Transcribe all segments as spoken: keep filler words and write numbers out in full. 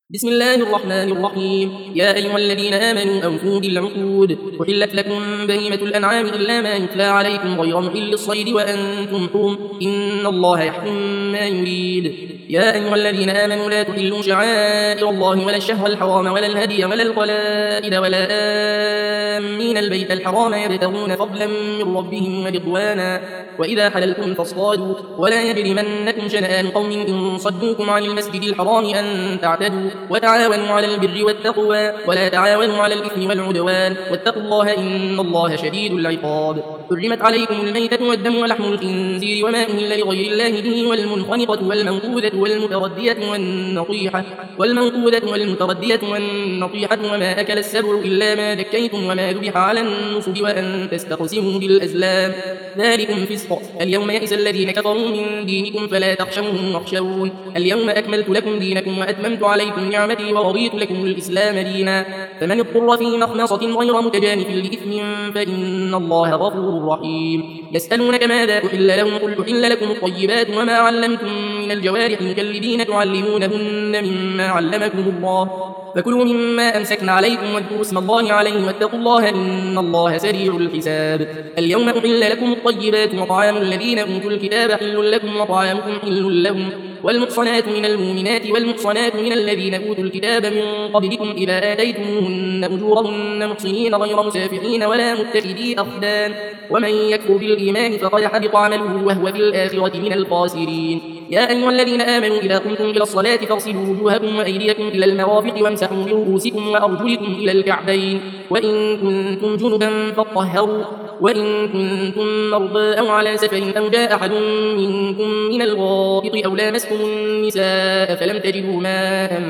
بسم الله الرحمن الرحيم. يا أيها الذين آمنوا أوفوا بالعقود. أحلت لكم بهيمة الأنعام إلا ما يتلى عليكم غير محل الصيد وأنتم حرم، إن الله يحكم ما يريد. يا أيها الذين آمنوا لا تحلوا شعائر الله ولا الشهر الحرام ولا الهدي ولا القلائد ولا آمين البيت الحرام يبتغون فضلا من ربهم ورضوانا، وإذا حللتم فاصطادوا ولا يجرمنكم شنآن قوم إن صدوكم عن المسجد الحرام أن تعتدوا، وتعاونوا على البر والتقوى ولا تعاونوا على الإثم والعدوان، واتقوا الله إن الله شديد العقاب. حرمت عليكم الميتة والدم ولحم الخنزير وما أهل لغير الله به والمنخنقة والموقوذة والمتردية والنطيحة والموقوذة والمتردية والنطيحة وما أكل السبع إلا ما ذكيتم وما ذبح على النصب وأن تستقسموا بالأزلام، ذلكم فسق. اليوم يئس الذين كفروا من دينكم فلا تخشوهم واخشون. اليوم أكملت لكم دينكم وأتممت عليكم نعمتي ورضيت لكم الإسلام دينا، فمن اضطر في مخمصة غير متجانف لإثم فإن الله غفور رحيم. يسألونك ماذا أحل لهم قل أحل لكم الطيبات وما علمتم من الجوارح مكلبين تعلمونهن مما علمكم الله، فكلوا مما أمسكن عليكم واذكروا اسم الله عليه واتقوا الله إن الله سريع الحساب. اليوم أحل لكم الطيبات وطعام الذين أوتوا الكتاب حل لكم وطعامكم حل لهم، والمحصنات من المؤمنات والمحصنات من الذين أوتوا الكتاب من قبلكم إذا آتيتموهن أجورهن محصنين غير مسافحين ولا متخذي أخدان، ومن يكفر بالإيمان فقد حبط عمله وهو في الآخرة من الخاسرين. يا أيها الذين آمنوا إذا قمتم إلى الصلاة فاغسلوا وجوهكم وأيديكم إلى المرافق وامسحوا برؤوسكم وأرجلكم إلى الكعبين، وإن كنتم جنبا فاطهروا، وإن كنتم مرضى أو على سفر أو جاء أحد منكم من الغائط أو لامستم النساء فلم تجدوا ماء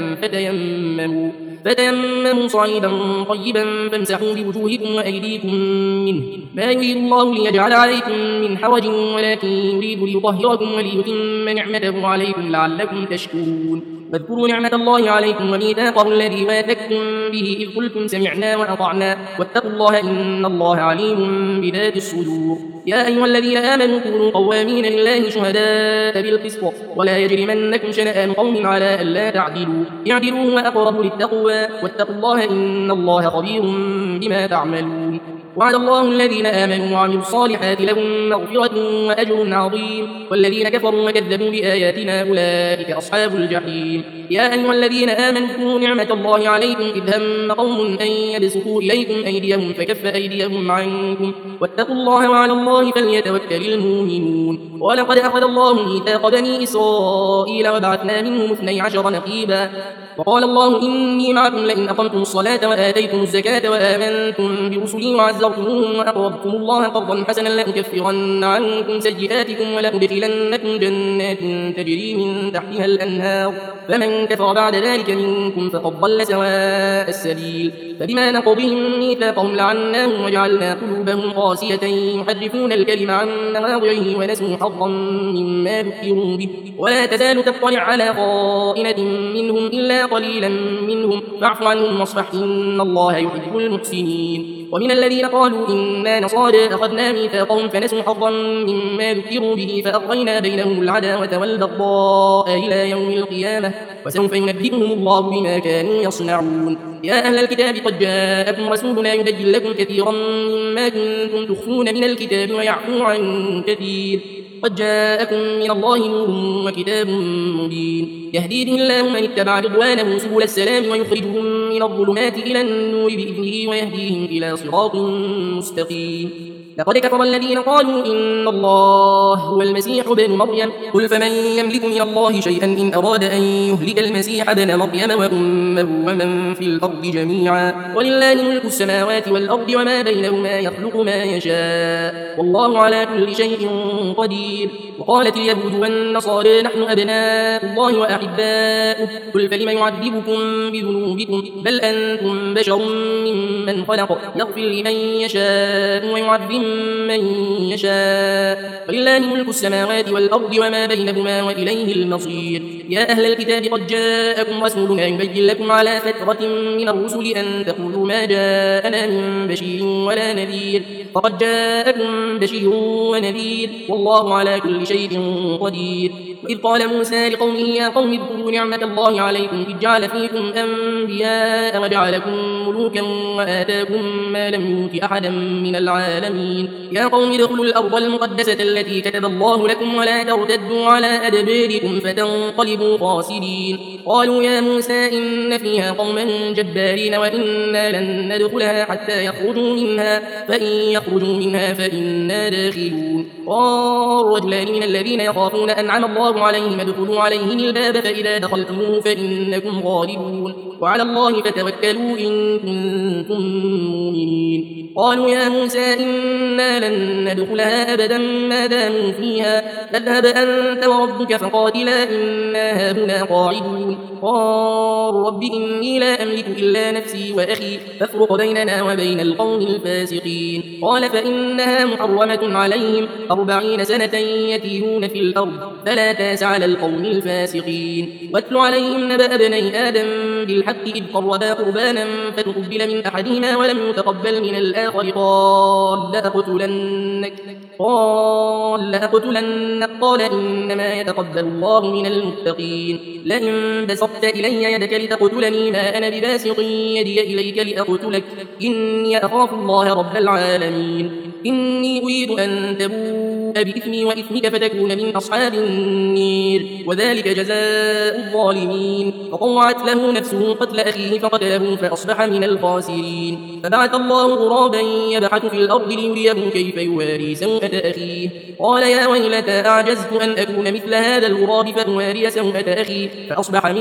فتيمموا فتيمموا صعيدا طيبا فامسحوا بوجوهكم وأيديكم منه، ما يريد الله ليجعل عليكم من حرج ولكن يريد ليطهركم وليتم نعمته عليكم لعلكم تشكرون. واذكروا نعمة الله عليكم وميثاقه الذي واثقتم به إذ قلتم سمعنا وأطعنا، واتقوا الله إن الله عليم بذات الصدور. يا أيها الذين آمنوا كونوا قوامين لله شهداء بالقسط ولا يجرمنكم شنآن قوم على ألا تعدلوا، اعدلوا هو أقرب للتقوى، واتقوا الله إن الله خبير بما تعملون. وعد الله الذين آمنوا وعملوا الصالحات لهم مغفرة وأجر عظيم، والذين كفروا وكذبوا بآياتنا أولئك أصحاب الجحيم. يا أيها الذين آمنوا اذكروا نعمة الله عليكم إذ هم قوم أن يبسطوا إليكم أيديهم فكف أيديهم عنكم، واتقوا الله وعلى الله فليتوكل المؤمنون. ولقد أخذ الله ميثاق بني إسرائيل وبعثنا منهم اثني عشر نقيبا، وقال الله إني معكم لئن أقمتم الصلاة وآتيتم الزكاة وآمنتم برسلي وعزرتموهم وأقرضتم الله قرضا حسنا لأكفرن عنكم سيئاتكم ولأدخلنكم جنات تجري من تحتها الأنهار، فمن كفر بعد ذلك منكم فقد ضل سواء السبيل. فبما نقضهم ميثاقهم لعناهم وجعلنا قلوبهم قاسية يحرفون الكلم عن مواضعه ونسوا حظا مما ذكروا به، ولا تزال تطلع على خائنة منهم إلا قليلا منهم فاعف عنهم واصفح إن الله يحب المحسنين. ومن الذين قالوا إنا نصارى أخذنا ميثاقهم فنسوا حظا مما ذكروا به فأغرينا بينهم العداوة والبغضاء إلى يوم القيامة، وسوف ينبئهم الله بما كانوا يصنعون. يا أهل الكتاب قد جاءكم رسولنا يبين لكم كثيرا مما كنتم تخفون من الكتاب ويعفو عن كثير، قد جاءكم من الله نور وكتاب مبين يهدي به الله من اتبع رضوانه سبل السلام ويخرجهم من الظلمات إلى النور بإذنه ويهديهم إلى صراط مستقيم. لقد كفر الذين قالوا إن الله هو المسيح ابن مريم، قل فمن يملك من الله شيئا إن أراد أن يهلك المسيح ابن مريم وأمه ومن في الأرض جميعا، ولله ملك السماوات والأرض وما بينهما يخلق ما يشاء والله على كل شيء قدير. وقالت اليهود والنصارى نحن أبناء الله وأحباؤه، قل فلم يعذبكم بذنوبكم بل أنتم بشر ممن خلق يغفر لمن يشاء ويعذب من يشاء، ولله ملك السماوات والأرض وما بينهما وإليه المصير. يا أهل الكتاب قد جاءكم رسولنا يبين لكم على فترة من الرسل أن تقولوا ما جاءنا من بشير ولا نذير، فقد جاءكم بشير ونذير والله على كل شيء قدير. وإذ قال موسى لقومه يا قوم اذكروا نعمة الله عليكم إذ جعل فيكم أنبياء وجعلكم ملوكا وآتاكم ما لم يؤت أحدا من العالمين يا قوم ادخلوا الأرض المقدسة التي كتب الله لكم ولا ترتدوا على أدباركم فتنقلبوا خاسرين قالوا يا موسى إن فيها قوما جبارين وإنا لن ندخلها حتى يخرجوا منها فإن يخرجوا منها فإنا داخلون قال رجلان من الذين يخافون أنعم الله عليهم ادخلوا عليهم الباب فإذا دخلتموه فإنكم غالبون وعلى الله فتوكلوا إن كنتم مؤمنين قالوا يا موسى إنا لن ندخلها أبدا ما داموا فيها فاذهب أنت وربك فقاتلا إنا هاهنا قاعدون قال رب إني لا أملك إلا نفسي وأخي فافرق بيننا وبين القوم الفاسقين قال فإنها محرمة عليهم أربعين سنة يتيهون في الأرض فلا تاس على القوم الفاسقين واتل عليهم نبأ ابني آدم بالحق إذ قربا قربانا فتقبل من أحدهما ولم يتقبل من الآخر قال لأقتلنك قال لأقتلنك قال إنما يتقبل الله من المتقين لئن بسطت إلي يدك لتقتلني ما أنا بباسط يدي إليك لأقتلك إني أخاف الله رب العالمين إني أريد أن تبوء بإثمي وإثمك فتكون من أصحاب النير وذلك جزاء الظالمين فطوعت له نفسه قتل أخيه فقتله فأصبح من الخاسرين فبعث الله غرابا يبحث في الأرض ليريه كيف يواري سوءة أخيه قال يا ويلتى أعجزت أن أكون مثل هذا الغراب فأواري سوءة أخي فأصبح من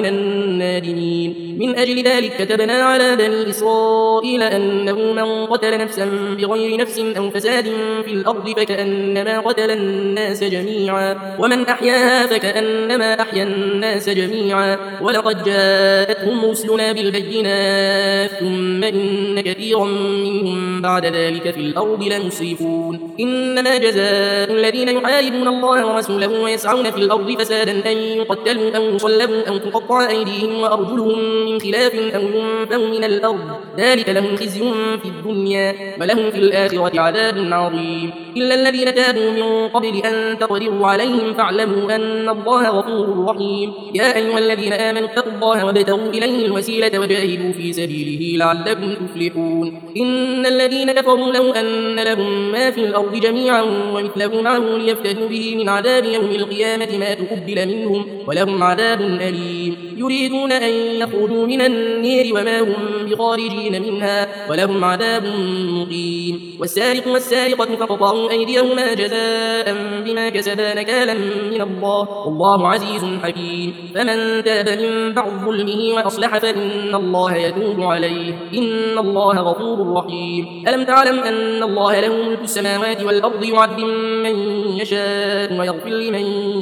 النادمين من أجل ذلك كتبنا على بني إسرائيل أنه من قتل نفسا بغير نفس أو فساد في الأرض فكأنما قتل الناس جميعا ومن أحياها فكأنما أحيا الناس جميعا ولقد جاءتهم رسلنا بالبينات ثم إن كثيرا منهم بعد ذلك في الأرض لمسرفون إنما جزاء الذين يحاربون الله ورسوله ويسعون في الأرض فسادا أن يقتلوا أو يصلبوا أو تقطع أيديهم وأرجلهم من خلاف أو ينفوا من الأرض ذلك لهم خزي في الدنيا ولهم في الآخرة عذاب عظيم إلا الذين تابوا من قبل أن تقدروا عليهم فاعلموا أن الله غفور رحيم يا أيها الذين آمنوا اتقوا الله وابتغوا إليه الوسيلة وجاهدوا في سبيله لعلكم تفلحون إن الذين كفروا لو أن لهم ما في الأرض جميعا ومثله معه ليفتدوا به من عذاب يوم القيامة ما تقبل منهم ولهم عذاب أليم يريدون أن يخرجوا من النير وما هم بخارجين منها ولهم عذاب مقيم والسارق والسارقة فاقطعوا أيديهما جزاء بما كسبا نكالا من الله والله عزيز حكيم فمن تاب من بعد ظلمه وأصلح فإن الله يتوب عليه إن الله غفور رحيم ألم تعلم أن الله له ملك السماوات والأرض يعذب من يشاء ويغفر لمن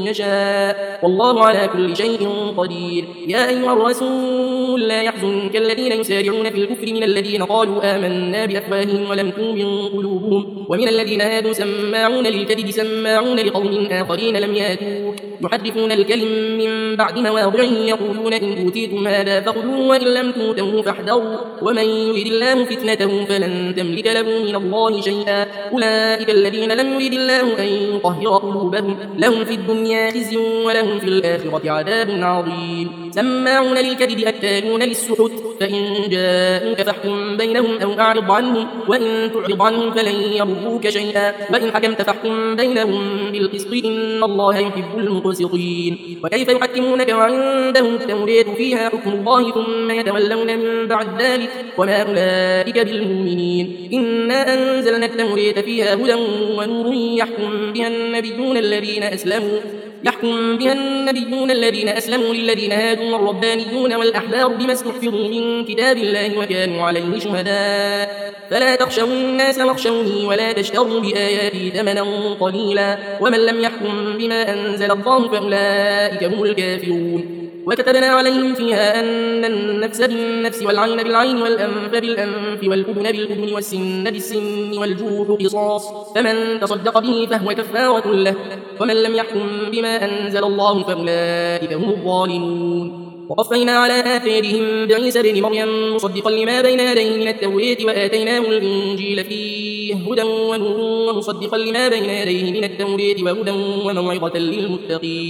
يشاء والله على كل شيء قدير يا أيها الرسول لا يحزنك الذين يسارعون في الكفر من الذين قالوا آمنا بأفواههم ولم تؤمن قلوبهم ومن الذين هادوا سماعون للكذب سماعون لقوم آخرين لم ياتوك يحرفون الكلم من بعد مواضعه يقولون إن أوتيتم هذا فخذوه وإن لم تؤتوه فاحذروا ومن يرد الله فتنته فلن تملك له من الله شيئا أولئك الذين لم يرد الله أن يطهر قلوبهم لهم في الدنيا خزي ولهم في الآخرة عذاب عظيم سماعون للكذب أكالون للسحت فإن جاءوك فاحكم بينهم أو أعرض عنهم وإن تعرض عنهم فلن يضروك شيئا وإن حكمت فاحكم بينهم بالقسط إن الله يحب المقسطين وكيف يحكمونك وعندهم التوراة فيها حكم الله ثم يتولون من بعد ذلك وما أولئك بالمؤمنين إنا أنزلنا التوراة فيها هدى ونور يحكم بها النبيون الذين أسلموا يحكم بها النبيون الذين أسلموا للذين هادوا والربانيون والأحبار بما استحفظوا من كتاب الله وكانوا عليه شهداء فلا تخشوا الناس واخشوني ولا تشتروا بآياتي ثمنا قليلا ومن لم يحكم بما أنزل الله فأولئك هم الكافرون وكتبنا عليهم فيها أن النفس بالنفس والعين بالعين والأنف بالأنف والأذن بالأذن والسن بالسن والجروح قصاص فمن تصدق به فهو كفارة له ومن لم يحكم بما أنزل الله فأولئك هم الظالمون وقفينا على آثارهم بعيسى بن مريم مصدقا لما بين يديه من التوراة وآتيناه الإنجيل فيه هدى ونور ومصدقا لما بين يديه من التوراة وهدى وموعظة للمتقين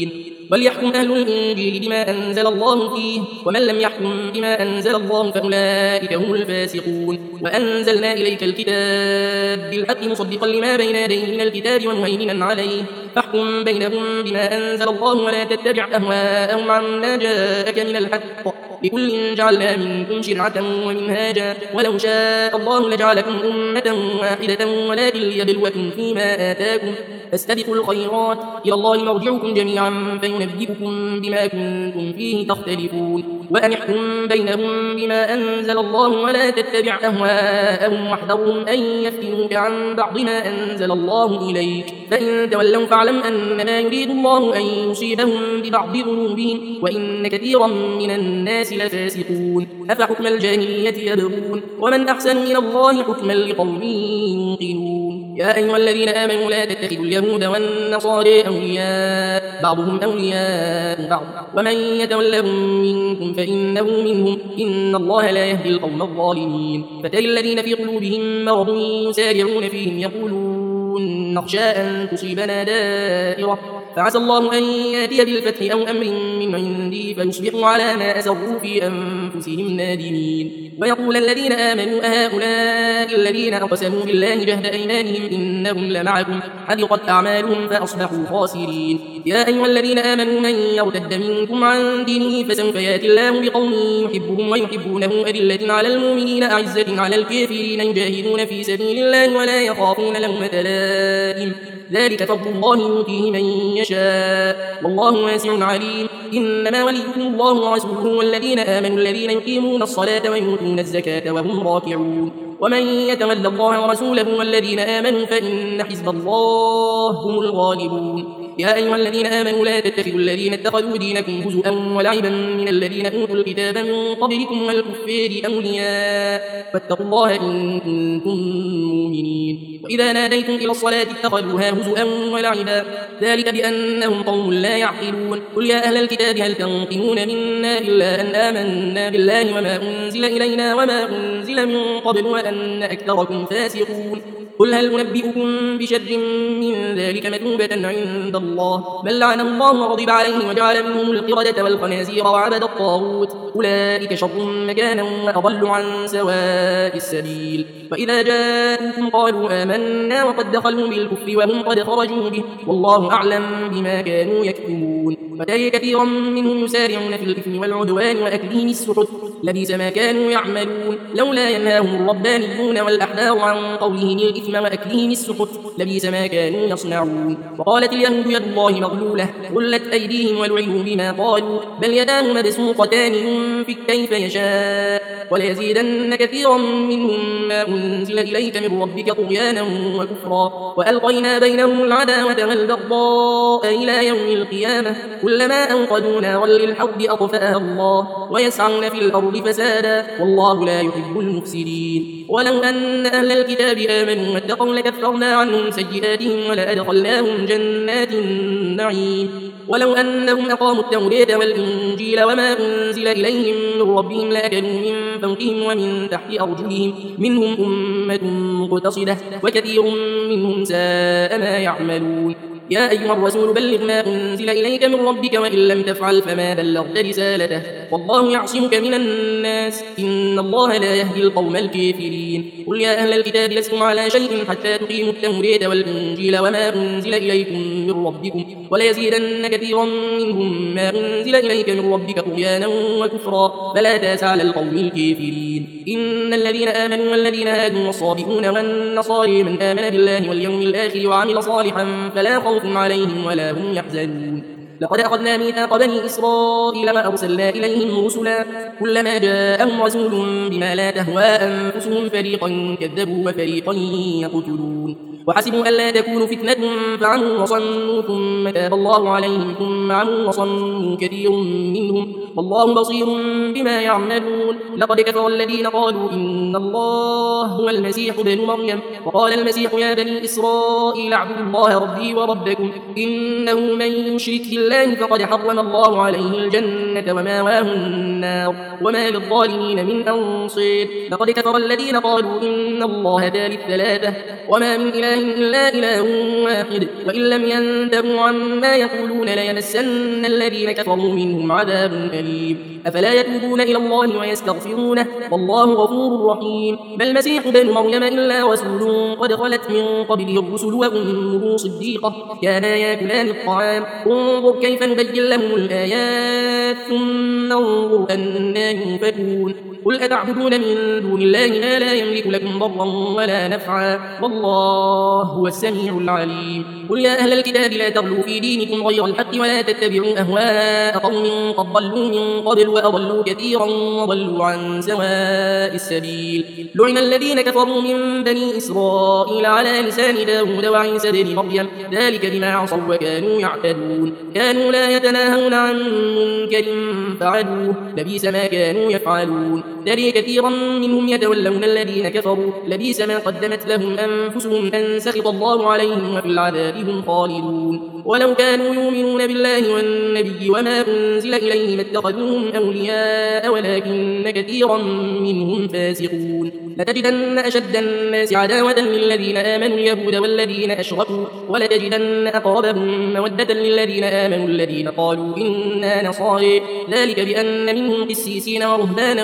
وليحكم أهل الإنجيل بما أنزل الله فيه ومن لم يحكم بما أنزل الله فأولئك هم الفاسقون وأنزلنا إليك الكتاب بالحق مصدقا لما بين يديه من الكتاب ومهيمنا عليه فاحكم بينهم بما أنزل الله ولا تتبع أهواءهم عما جاءك من الحق لكل جعلنا منكم شرعة ومنهاجا ولو شاء الله لجعلكم أمة واحدة ولكن ليبلوكم فيما آتاكم فاستبقوا الخيرات إلى الله مرجعكم جميعا فينبئكم بما كنتم فيه تختلفون وأن احكم بينهم بما أنزل الله ولا تتبع أهواءهم واحذرهم أن يفتنوك عن بعض ما أنزل الله إليك فإن تولوا فاعلم أنما يريد الله أن يصيبهم ببعض ذنوبهم وإن كثيرا من الناس لفاسقون أفحكم الجاهلية يبغون ومن أحسن من الله حكما لقوم يوقنون يا أيها الذين آمنوا لا تتخذوا اليهود والنصارى أولياء بعضهم أولياء بعض ومن يتولهم منكم فإنه منهم إن الله لا يهدي القوم الظالمين فترى الذين في قلوبهم مرض يسارعون فيهم يقولون نخشى أن تصيبنا دائرة فعسى الله أن يأتي بالفتح أو أمر من عندي فيصبحوا على ما أسروا في أنفسهم نادمين ويقول الذين آمنوا أهؤلاء الذين أقسموا بالله جهد أيمانهم إنهم لمعكم حبطت أعمالهم فأصبحوا خاسرين يا أيها الذين آمنوا من يرتد منكم عن دينه فسوف يأتي الله بقوم يحبهم ويحبونه أذلة على المؤمنين أعزة على الكافرين يجاهدون في سبيل الله ولا يخافون لومة لائم ذلك فضل الله يؤتيه من يشاء والله واسع عليم إنما وليكم الله ورسوله والذين آمنوا الذين يقيمون الصلاة ويؤتون الزكاة وهم راكعون ومن يتولى الله ورسوله والذين آمنوا فإن حزب الله هم الغالبون يا أيها الذين آمنوا لا تتخذوا الذين اتخذوا دينكم هزؤا ولعبا من الذين أوتوا الكتاب من قبلكم والكفار أولياء فاتقوا الله إن كنتم مؤمنين وإذا ناديتم إلى الصلاة اتخذوها هزؤا ولعبا ذلك بأنهم قوم لا يعقلون قل يا أهل الكتاب هل تنقمون منا إلا أن آمنا بالله وما أنزل إلينا وما أنزل من قبل وأن أكثركم فاسقون قل هل أنبئكم بشر من ذلك مثوبة عند الله بل لعنه الله وغضب عليه وجعل منهم القردة والخنازير وعبد الطاغوت أولئك شر مكانا وأضل عن سواء السبيل وإذا جاءوكم قالوا آمنا وقد دخلوا بالكفر وهم قد خرجوا به والله أعلم بما كانوا يكتمون وترى كثيرا منهم يسارعون في الإثم والعدوان وأكلهم السحت لبئس ما كانوا يعملون لولا ينهاهم الربانيون والأحبار عن قولهم الإثم وأكلهم السحت لبئس ما كانوا يصنعون وقالت اليهود يد الله مغلولة غلت أيديهم ولعنوا بما قالوا بل يداه مبسوطتان ينفق كيف يشاء وليزيدن كثيرا منهم ما أنزل إليك من ربك طغيانا وكفرا وألقينا بينهم العداوة والبغضاء إلى يوم القيامة كلما أوقدوا نارا للحرب أطفأها الله ويسعون في الأرض فسادا والله لا يحب المفسدين ولو أن أهل الكتاب آمنوا واتقوا لكفرنا عنهم سيئاتهم ولأدخلناهم جنات النعيم ولو أنهم أقاموا التوراة والإنجيل وما أنزل إليهم من ربهم لأكلوا من فوقهم ومن تحت أرجلهم منهم أمة مقتصدة وكثير منهم ساء ما يعملون يا أيها الرسول بلغ ما أنزل إليك من ربك وإن لم تفعل فما بلغت رسالته والله يعصمك من الناس إن الله لا يهدي القوم الكافرين قل يا أهل الكتاب لستم على شيء حتى تقيموا التوراة والإنجيل وما أنزل إليكم من ربكم وليزيدن كثيرا منهم ما أنزل إليك من ربك طغيانا وكفرا فلا تاس على القوم الكافرين إن الذين آمنوا والذين هادوا والصابئون والنصارى من آمن بالله واليوم الآخر وعمل صالحا فلا خوف عليهم ولا هم يحزنون لقد أخذنا ميثاق بني إسرائيل وأرسلنا إليهم رسلا كلما جاءهم رسول بما لا تهوى أنفسهم فريقا كذبوا وفريقا يقتلون وحسبوا ألا تكون فتنة فعموا وصنوا ثم تاب الله عليهم ثم عموا وصنوا كثير منهم والله بصير بما يعملون لقد كفر الذين قالوا إن الله هو المسيح ابن مريم وقال المسيح يا بني إسرائيل اعبدوا الله ربي وربكم إنه من يشرك بالله فقد حرم الله عليه الجنة وماواه النار وما للظالمين من أنصير لقد كفر الذين قالوا إن الله ثالث ثلاثة وما من إله إله إلا إله واحد وإن لم ينتهوا عما يقولون ليمسن الذين كفروا منهم عذاب أليم أفلا يتوبون إلى الله ويستغفرونه والله غفور رحيم بل المسيح ابن مريم إلا رسول قد خلت من قبله الرسل وأمه صديقة كانا يأكلان الطعام انظر كيف نبين لهم الآيات ثم انظر أنا يؤفكون قل أتعبدون من دون الله ما لا يملك لكم ضرا ولا نفعا والله هو السميع العليم قل يا أهل الكتاب لا تغلوا في دينكم غير الحق ولا تتبعوا أهواء قوم قد ضلوا من قبل وأضلوا كثيرا وضلوا عن سواء السبيل لعن الذين كفروا من بني إسرائيل على لسان داود وعيسى بن مريم ذلك بما عصوا وكانوا يعتدون كانوا لا يتناهون عن منكر فعلوه لبئس ما كانوا يفعلون ترى كثيرا منهم يتولون الذين كفروا لبئس ما قدمت لهم أنفسهم أن سخط الله عليهم وفي العذاب هم خالدون ولو كانوا يؤمنون بالله والنبي وما أنزل إليه ما اتخذوهم أولياء ولكن كثيرا منهم فاسقون لتجدن أشد الناس عداوة للذين آمنوا اليهود والذين أشركوا ولتجدن أقربهم مودة للذين آمنوا الذين قالوا إنا نصارى ذلك بأن منهم قسيسين ورهبانا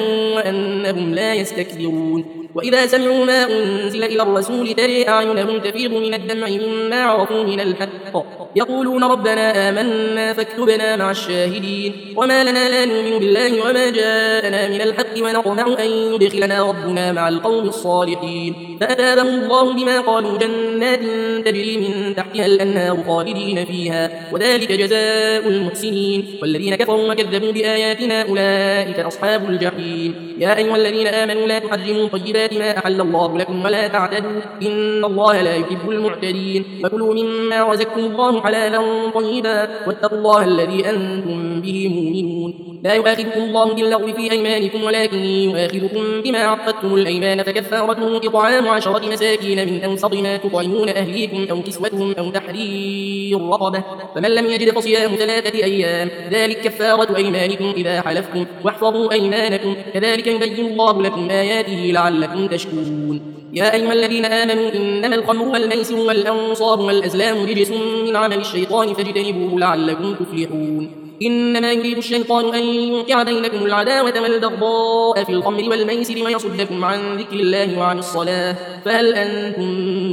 وأنهم لا يستكبرون وإذا سمعوا ما أنزل إلى الرسول ترى أعينهم تفيض من الدمع مما عرفوا من الحق يقولون ربنا آمنا فاكتبنا مع الشاهدين وما لنا لا نؤمن بالله وما جاءنا من الحق ونطمع أن يدخلنا ربنا مع القوم الصالحين فأتابهم الله بما قالوا جنات تجري من تحتها الأنهار خالدين فيها وذلك جزاء المحسنين والذين كفروا وكذبوا بآياتنا أولئك أصحاب الجحيم يا أيها الذين آمنوا لا تحرموا طيبات ما أحل الله لكم ولا تعتدوا إن الله لا يحب المعتدين وكلوا مما رزقكم الله حلالا طيبا واتقوا الله الذي أنتم به مؤمنون لا يؤاخذكم الله باللغو في أيمانكم ولكن يؤاخذكم بما عقدتم الأيمان فكفارته إطعام عشرة مساكين من أوسط ما تطعمون أهليكم أو كسوتهم أو تحرير رقبة فمن لم يجد فصيام ثلاثة أيام ذلك كفارة أيمانكم إذا حلفتم واحفظوا أيمانكم كذلك يبين الله لكم آياته لعلكم تشكرون يا أيها الذين آمنوا إنما الخمر والميسر والأنصاب والأزلام رجس من عمل الشيطان فاجتنبوه لعلكم تفلحون إنما يريد الشيطان أن يوقع بينكم العداوة والبغضاء في الخمر والميسر ويصدكم عن ذكر الله وعن الصلاة فهل أنتم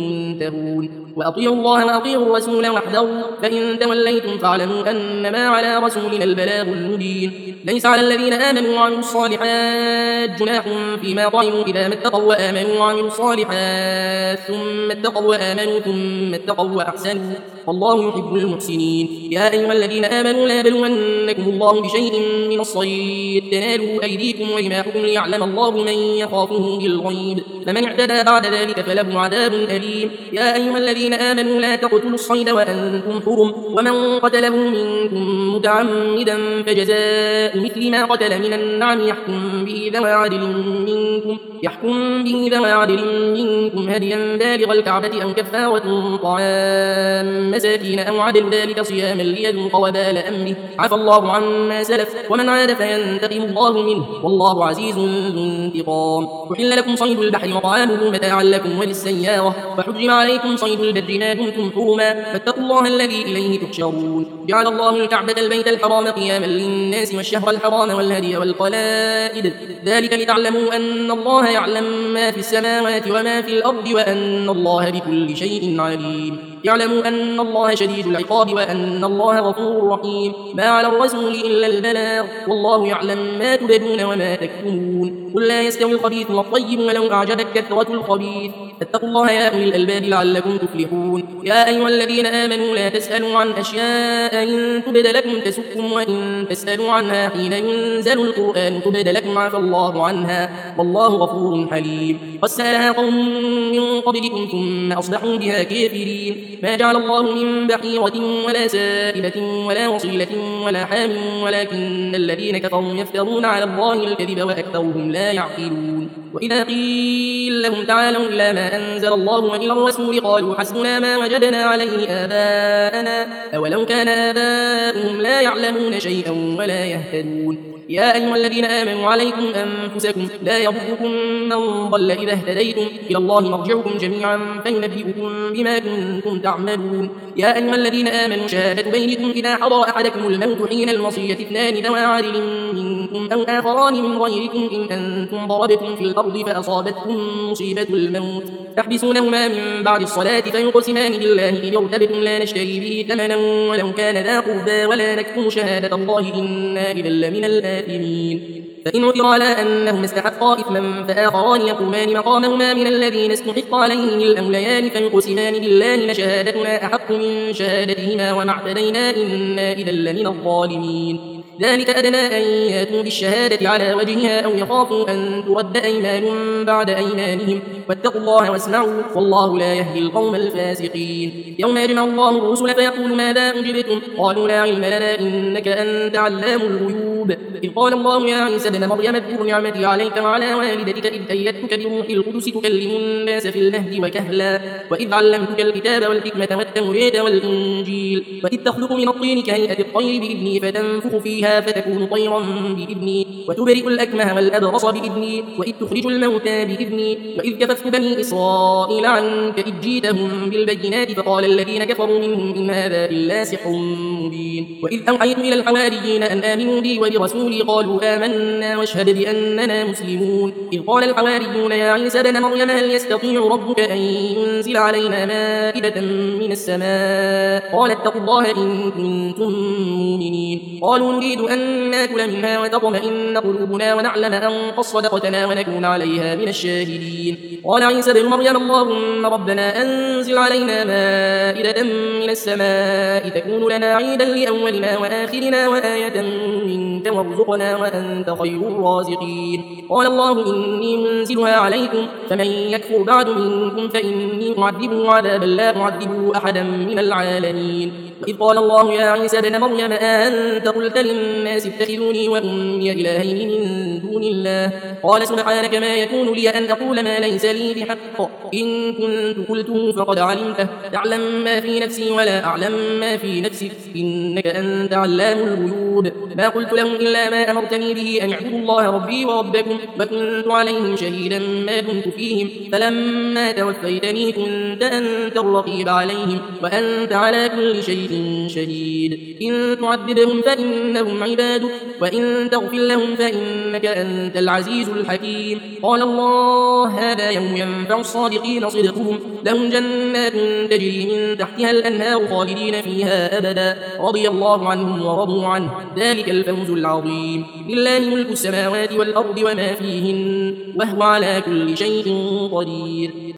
منتهون وأطيعوا الله وأطيعوا الرسول واحذروا فإن توليتم فاعلموا أنما على رسولنا البلاغ المبين ليس على الذين آمنوا وعملوا الصالحات جناح فيما طعموا إذا ما اتقوا وآمنوا وعملوا الصالحات ثم اتقوا وآمنوا ثم اتقوا وأحسنوا والله يحب المحسنين يا أيها الذين آمنوا لا يبلونكم الله بشيء من الصيد تنالوا أيديكم ورماحكم ليعلم الله من يخافه بالغيب فمن اعتدى بعد ذلك فله عذاب أليم يا أيها الذين آمنوا لا تقتلوا الصيد وأنتم حرم ومن قتله منكم متعمدا فجزاء مثل ما قتل من النعم يحكم به ذوى عدل منكم يحكم به ذوى عدل منكم هديا بالغ الكعبة أو كفارة طعام مساكين أو عدل ذلك صياما ليذوق وبال أمره عفى الله عما سلف ومن عاد فينتقم الله منه والله عزيز ذو انتقام أحل لكم صيد البحر وطعامه متاعا لكم وللسيارة وحرم عليكم صيد البر ما دمتم حرما فاتقوا الله الذي إليه تحشرون جعل الله الكعبة البيت الحرام قياما للناس والشهر الحرام والهدي والقلائد ذلك لتعلموا أن الله يعلم ما في السماوات وما في الأرض وأن الله بكل شيء عليم يعلموا أن الله شديد العقاب وأن الله غفور رحيم ما على الرسول إلا البلاغ والله يعلم ما تبدون وما تكتمون قل لا يستوي الخبيث والطيب ولو أعجبك كثرة الخبيث فاتقوا الله يا أولي الألباب لعلكم تفلحون يا أيها الذين آمنوا لا تسألوا عن أشياء إن تبد لكم تسؤكم وإن تسألوا عنها حين ينزل القرآن تبد لكم عفى الله عنها والله غفور حليم قد سألها قوم من قبلكم ثم أصبحوا بها كافرين ما جعل الله من بحيرة ولا سائبة ولا وصيلة ولا حام ولكن الذين كفروا يفترون على الله الكذب وأكثرهم لا يعقلون وإذا قيل لهم تعالوا إلى ما أنزل الله وإلى الرسول قالوا حسبنا ما وجدنا عليه آباءنا أولو كان آباؤهم لا يعلمون شيئا ولا يهتدون يا أيها الذين آمنوا عليكم أنفسكم لا يضركم من ضل إذا اهتديتم إلى الله مرجعكم جميعا فينبئكم بما كنتم تعملون. يا أيها الذين آمنوا شهادة بينكم إذا حضر أحدكم الموت حين الوصية اثنان ذوى عدل منكم أو آخران من غيركم إن أنتم ضربتم في الأرض فأصابتكم مصيبة الموت تحبسونهما من بعد الصلاة فيقسمان بالله إن ارتبتم لا نشتري به ثمنا ولو كان ذا قربى ولا نكتم شهادة الله إنا إذا لمن الآثمين. فإن عثر على أنهما استحقا إثما فآخران يقومان مقامهما من الذين استحق عليهم الأوليان فيقسمان بالله لشهادتنا أحق من شهادتهما وما اعتدينا إنا إذا لمن الظالمين. ذلك أدنى أن يأتوا بالشهادة على وجهها أو يخافوا أن ترد أيمان بعد أيمانهم واتقوا الله واسمعوا والله لا يهدي القوم الفاسقين. يوم يجمع الله الرسل فيقول ماذا أجبتم قالوا لا علم لنا إنك أنت علام الغيوب. إذ قال الله يا عيسى ابن مريم اذكر نعمتي عليك وعلى والدتك إذ أيدتك بروح القدس تكلم الناس في المهد وكهلا وإذ علمتك الكتاب والحكمة والتوراة والإنجيل وإذ تخلق من الطين كهيئة الطير بإذني فتنفخ فيها فتكون طيرا بإذني وتبرئ الأكمه والأبرص بإذني وإذ تخرج الموتى بإذني وإذ كففت بني إسرائيل عنك إذ جيتهم بالبينات فقال الذين كفروا منهم إن هذا إلا سحر مبين. وإذ أوحيت إلى الحواريين أن آمنوا بي وبرسولي قالوا آمنا واشهد بأننا مسلمون. إذ قال الحواريون يا عيسى ابن مريم هل يستطيع ربك أن ينزل علينا مائدة من السماء قال اتقوا الله إن كنتم مؤمنين. قالوا نريد أن نأكل منها وتطمئن قلوبنا ونعلم أن قد صدقتنا ونكون عليها من الشاهدين. قال عيسى ابن مريم اللهم ربنا أنزل علينا مائدة من السماء تكون لنا عيدا لأولنا وآخرنا وآية منك وارزقنا وأنت خير الرازقين. قال الله إني منزلها عليكم فمن يكفر بعد منكم فإني أعذبه عذابا لا أعذبه أحدا من العالمين. وإذ قال الله يا عيسى ابن مريم أأنت قلت للناس اتخذوني وأمي إلهين من دون الله قال سبحانك ما يكون لي أن أقول ما ليس لي بحق إن كنت قلته فقد علمته تعلم ما في نفسي ولا أعلم ما في نفسك إنك أنت علام الغيوب. ما قلت لهم إلا ما أمرتني به أن اعبدوا الله ربي وربكم وكنت عليهم شهيدا ما دمت فيهم فلما توفيتني كنت أنت الرقيب عليهم وأنت على كل شيء شهيد. إن تعذبهم فإنهم عبادك وإن تغفر لهم فإنك أنت العزيز الحكيم. قال الله هذا يوم ينفع الصادقين صدقهم لهم جنات تجري من تحتها الأنهار خالدين فيها أبدا رضي الله عنهم ورضوا عنه ذلك الفوز العظيم. لله ملك السماوات والأرض وما فيهن وهو على كل شيء قدير.